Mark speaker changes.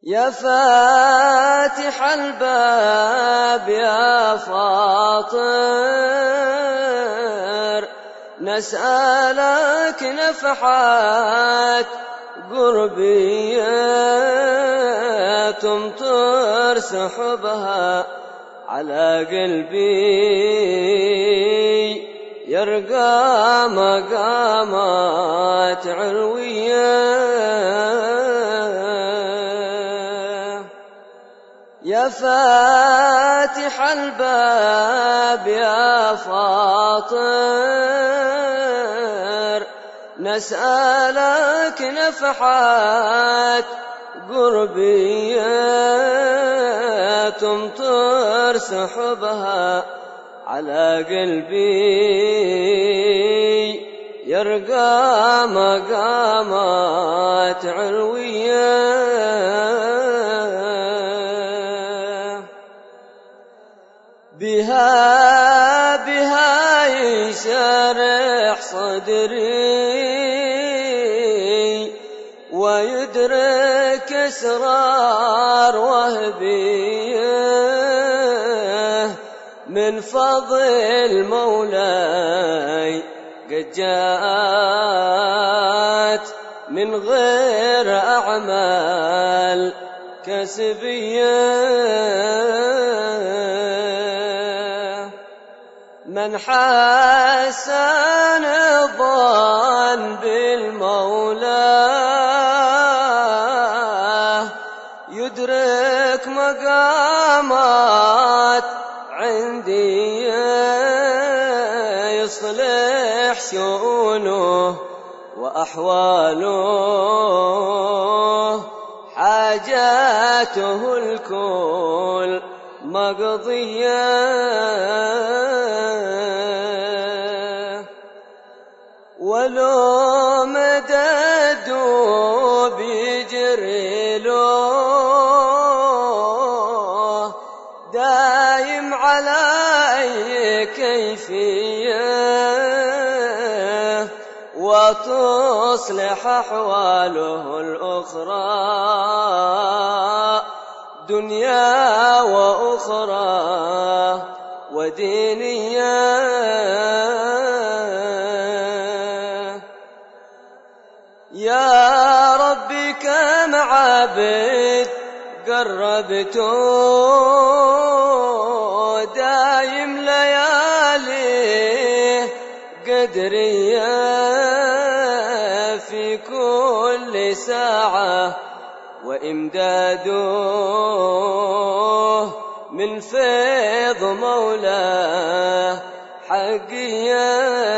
Speaker 1: يا فاتح الباب يا فاطر، نسألك نفحات قربية تمطر سحبها على قلبي، يرقى مقامات علوية. يا فاتح الباب يا فاطر، نسألك نفحات قربية تمطر سحبها على قلبي، يرقى مقامات علوية. بها يشرح صدري ويدرك أسرار وهبية من فضل مولاي قد جاءت من غير أعمال كسبية. من حسن الظن بالمولى يدرك مقامات عندي، يصلح شؤونه وأحواله، حاجاته الكل مقضية. ولو مدد بيجري له دايم على أي كيفية، وتصلح أحواله الأخرى دنيا وأخرى ودينية. يا ربي كم عبد قربته دايم ليالي قدرية في كل ساعة، وإمداده من فيض مولاه حقية.